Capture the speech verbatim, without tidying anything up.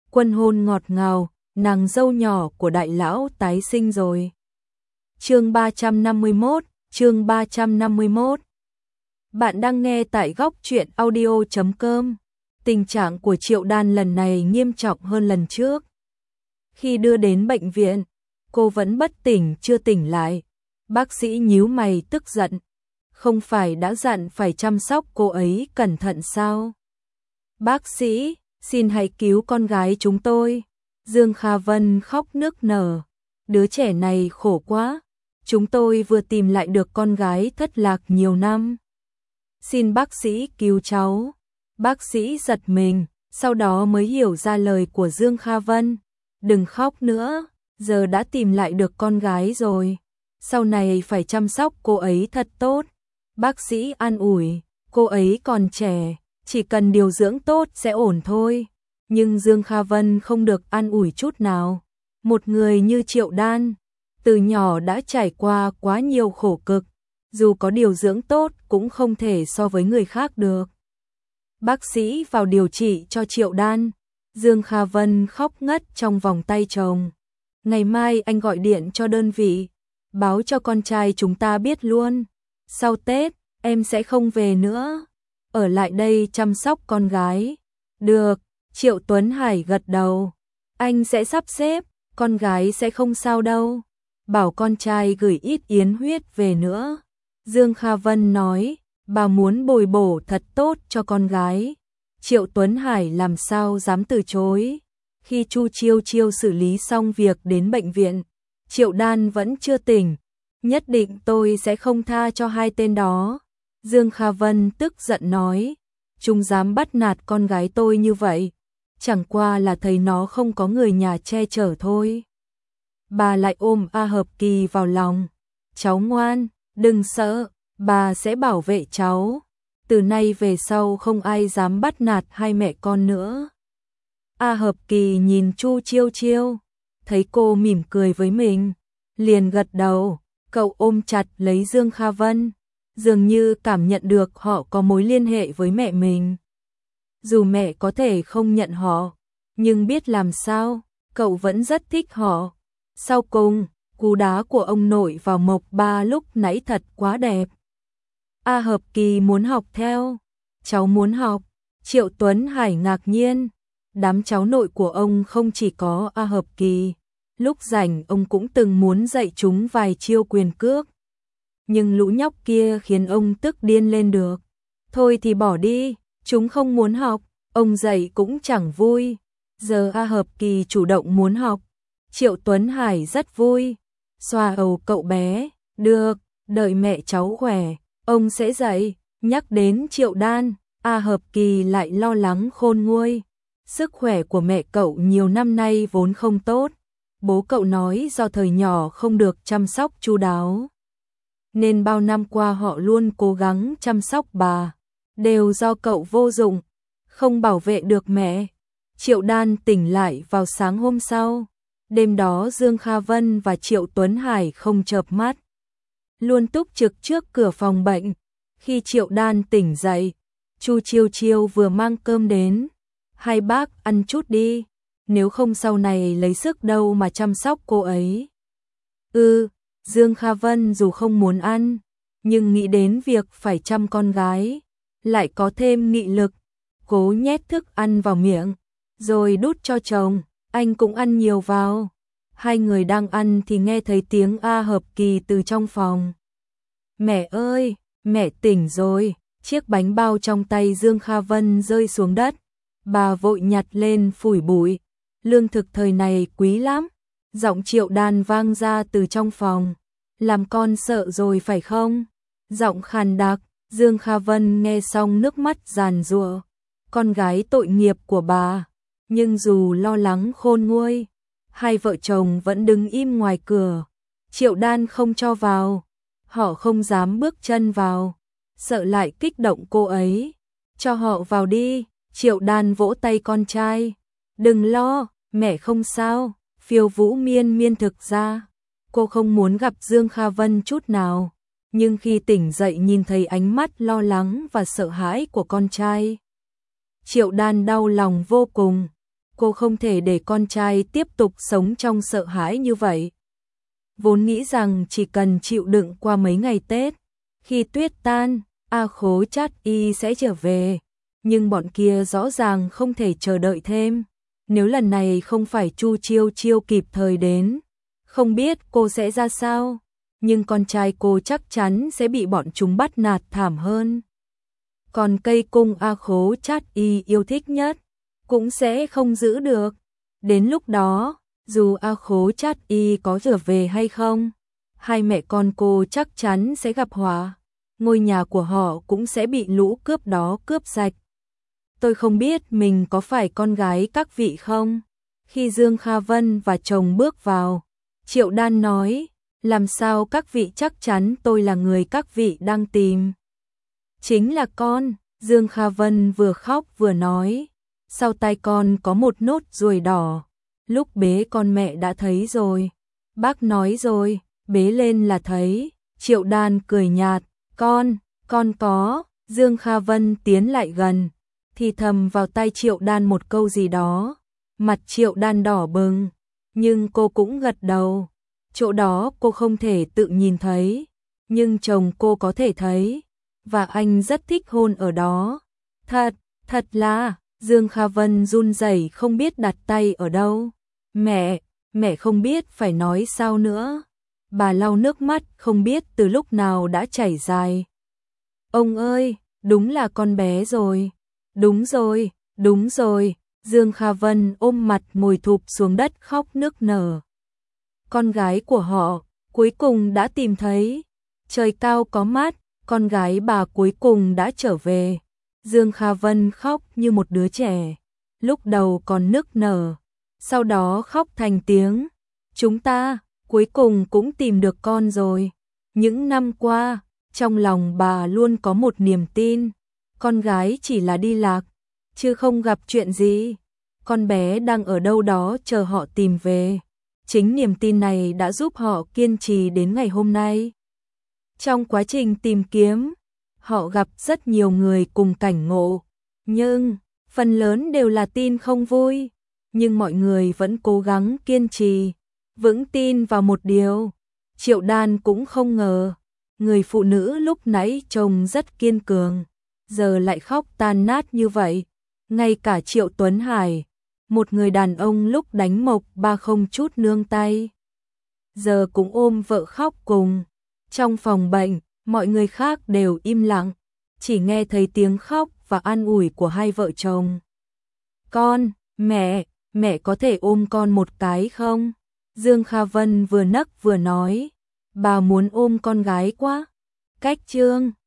Quân hôn ngọt ngào, nàng dâu nhỏ của đại lão tái sinh rồi. Chương ba trăm năm mươi mốt, chương ba trăm năm mươi mốt. Bạn đang nghe tại góc truyện audio chấm com. Tình trạng của Triệu Đan lần này nghiêm trọng hơn lần trước. Khi đưa đến bệnh viện, cô vẫn bất tỉnh chưa tỉnh lại. Bác sĩ nhíu mày tức giận. Không phải đã dặn phải chăm sóc cô ấy cẩn thận sao? Bác sĩ, xin hãy cứu con gái chúng tôi. Dương Kha Vân khóc nức nở. Đứa trẻ này khổ quá. Chúng tôi vừa tìm lại được con gái thất lạc nhiều năm. Xin bác sĩ cứu cháu. Bác sĩ giật mình, sau đó mới hiểu ra lời của Dương Kha Vân. Đừng khóc nữa, giờ đã tìm lại được con gái rồi. Sau này phải chăm sóc cô ấy thật tốt. Bác sĩ an ủi, cô ấy còn trẻ, chỉ cần điều dưỡng tốt sẽ ổn thôi. Nhưng Dương Kha Vân không được an ủi chút nào. Một người như Triệu Đan, từ nhỏ đã trải qua quá nhiều khổ cực, dù có điều dưỡng tốt cũng không thể so với người khác được. Bác sĩ vào điều trị cho Triệu Đan, Dương Kha Vân khóc ngất trong vòng tay chồng. Ngày mai anh gọi điện cho đơn vị, báo cho con trai chúng ta biết luôn. Sau Tết, em sẽ không về nữa, ở lại đây chăm sóc con gái. Được, Triệu Tuấn Hải gật đầu. Anh sẽ sắp xếp, con gái sẽ không sao đâu. Bảo con trai gửi ít yến huyết về nữa. Dương Kha Vân nói, bà muốn bồi bổ thật tốt cho con gái. Triệu Tuấn Hải làm sao dám từ chối. Khi Chu Chiêu Chiêu xử lý xong việc đến bệnh viện, Triệu Đan vẫn chưa tỉnh. Nhất định tôi sẽ không tha cho hai tên đó. Dương Kha Vân tức giận nói, chúng dám bắt nạt con gái tôi như vậy. Chẳng qua là thấy nó không có người nhà che chở thôi. Bà lại ôm A Hợp Kỳ vào lòng. Cháu ngoan, đừng sợ, bà sẽ bảo vệ cháu. Từ nay về sau không ai dám bắt nạt hai mẹ con nữa. A Hợp Kỳ nhìn Chu Chiêu Chiêu, thấy cô mỉm cười với mình, liền gật đầu. Cậu ôm chặt lấy Dương Kha Vân, dường như cảm nhận được họ có mối liên hệ với mẹ mình. Dù mẹ có thể không nhận họ, nhưng biết làm sao, cậu vẫn rất thích họ. Sau cùng, cú đá của ông nội vào Mộc Ba lúc nãy thật quá đẹp. A Hợp Kỳ muốn học theo. Cháu muốn học. Triệu Tuấn Hải ngạc nhiên. Đám cháu nội của ông không chỉ có A Hợp Kỳ. Lúc rảnh ông cũng từng muốn dạy chúng vài chiêu quyền cước. Nhưng lũ nhóc kia khiến ông tức điên lên được. Thôi thì bỏ đi, chúng không muốn học, ông dạy cũng chẳng vui. Giờ A Hợp Kỳ chủ động muốn học. Triệu Tuấn Hải rất vui. Xoa đầu cậu bé, được, đợi mẹ cháu khỏe, ông sẽ dạy. Nhắc đến Triệu Đan, A Hợp Kỳ lại lo lắng khôn nguôi. Sức khỏe của mẹ cậu nhiều năm nay vốn không tốt. Bố cậu nói do thời nhỏ không được chăm sóc chu đáo, nên bao năm qua họ luôn cố gắng chăm sóc bà. Đều do cậu vô dụng, không bảo vệ được mẹ. Triệu Đan tỉnh lại vào sáng hôm sau. Đêm đó Dương Kha Vân và Triệu Tuấn Hải không chợp mắt, luôn túc trực trước cửa phòng bệnh. Khi Triệu Đan tỉnh dậy, Chu Chiêu Chiêu vừa mang cơm đến. Hai bác ăn chút đi, nếu không sau này lấy sức đâu mà chăm sóc cô ấy. Ừ, Dương Kha Vân dù không muốn ăn, nhưng nghĩ đến việc phải chăm con gái, lại có thêm nghị lực, cố nhét thức ăn vào miệng, rồi đút cho chồng, anh cũng ăn nhiều vào. Hai người đang ăn thì nghe thấy tiếng A Hợp Kỳ từ trong phòng. Mẹ ơi, mẹ tỉnh rồi. Chiếc bánh bao trong tay Dương Kha Vân rơi xuống đất. Bà vội nhặt lên phủi bụi. Lương thực thời này quý lắm. Giọng Triệu Đan vang ra từ trong phòng. Làm con sợ rồi phải không? Giọng khàn đặc. Dương Kha Vân nghe xong nước mắt giàn giụa. Con gái tội nghiệp của bà. Nhưng dù lo lắng khôn nguôi, hai vợ chồng vẫn đứng im ngoài cửa. Triệu Đan không cho vào. Họ không dám bước chân vào, sợ lại kích động cô ấy. Cho họ vào đi. Triệu Đan vỗ tay con trai. Đừng lo, mẹ không sao. Phiêu Vũ miên miên thực ra cô không muốn gặp Dương Kha Vân chút nào. Nhưng khi tỉnh dậy nhìn thấy ánh mắt lo lắng và sợ hãi của con trai, Triệu Đan đau lòng vô cùng. cô không thể để con trai tiếp tục sống trong sợ hãi như vậy. Vốn nghĩ rằng chỉ cần chịu đựng qua mấy ngày Tết, khi tuyết tan, A Khố Chát Y sẽ trở về, nhưng bọn kia rõ ràng không thể chờ đợi thêm. Nếu lần này không phải Chu Chiêu Chiêu kịp thời đến, không biết cô sẽ ra sao, nhưng con trai cô chắc chắn sẽ bị bọn chúng bắt nạt thảm hơn. Còn cây cung A Khố Chát Y yêu thích nhất cũng sẽ không giữ được. Đến lúc đó, dù A Khố Chát Y có trở về hay không, hai mẹ con cô chắc chắn sẽ gặp họa. Ngôi nhà của họ cũng sẽ bị lũ cướp đó cướp sạch. Tôi không biết mình có phải con gái các vị không? Khi Dương Kha Vân và chồng bước vào, Triệu Đan nói, làm sao các vị chắc chắn tôi là người các vị đang tìm? Chính là con, Dương Kha Vân vừa khóc vừa nói, sau tai con có một nốt ruồi đỏ, lúc bế con mẹ đã thấy rồi. Bác nói rồi, bế lên là thấy. Triệu Đan cười nhạt, con, con có. Dương Kha Vân tiến lại gần, thì thầm vào tai Triệu Đan một câu gì đó. Mặt Triệu Đan đỏ bừng, nhưng cô cũng gật đầu. Chỗ đó cô không thể tự nhìn thấy, nhưng chồng cô có thể thấy, và anh rất thích hôn ở đó. Thật, thật là, Dương Kha Vân run rẩy không biết đặt tay ở đâu. Mẹ, mẹ không biết phải nói sao nữa. Bà lau nước mắt không biết từ lúc nào đã chảy dài. Ông ơi, đúng là con bé rồi. Đúng rồi, đúng rồi. Dương Kha Vân ôm mặt ngồi thụp xuống đất khóc nức nở. Con gái của họ cuối cùng đã tìm thấy. Trời cao có mát, con gái bà cuối cùng đã trở về. Dương Kha Vân khóc như một đứa trẻ, lúc đầu còn nức nở, sau đó khóc thành tiếng. Chúng ta cuối cùng cũng tìm được con rồi. Những năm qua, trong lòng bà luôn có một niềm tin, con gái chỉ là đi lạc, chứ không gặp chuyện gì. Con bé đang ở đâu đó chờ họ tìm về. Chính niềm tin này đã giúp họ kiên trì đến ngày hôm nay. Trong quá trình tìm kiếm, họ gặp rất nhiều người cùng cảnh ngộ, nhưng phần lớn đều là tin không vui. Nhưng mọi người vẫn cố gắng kiên trì, vững tin vào một điều. Triệu Đan cũng không ngờ, người phụ nữ lúc nãy trông rất kiên cường, giờ lại khóc tan nát như vậy. Ngay cả Triệu Tuấn Hải, một người đàn ông lúc đánh Mộc Ba không chút nương tay, giờ cũng ôm vợ khóc cùng. Trong phòng bệnh, mọi người khác đều im lặng, chỉ nghe thấy tiếng khóc và an ủi của hai vợ chồng. Con, mẹ, mẹ có thể ôm con một cái không? Dương Kha Vân vừa nấc vừa nói, bà muốn ôm con gái quá. Cách chương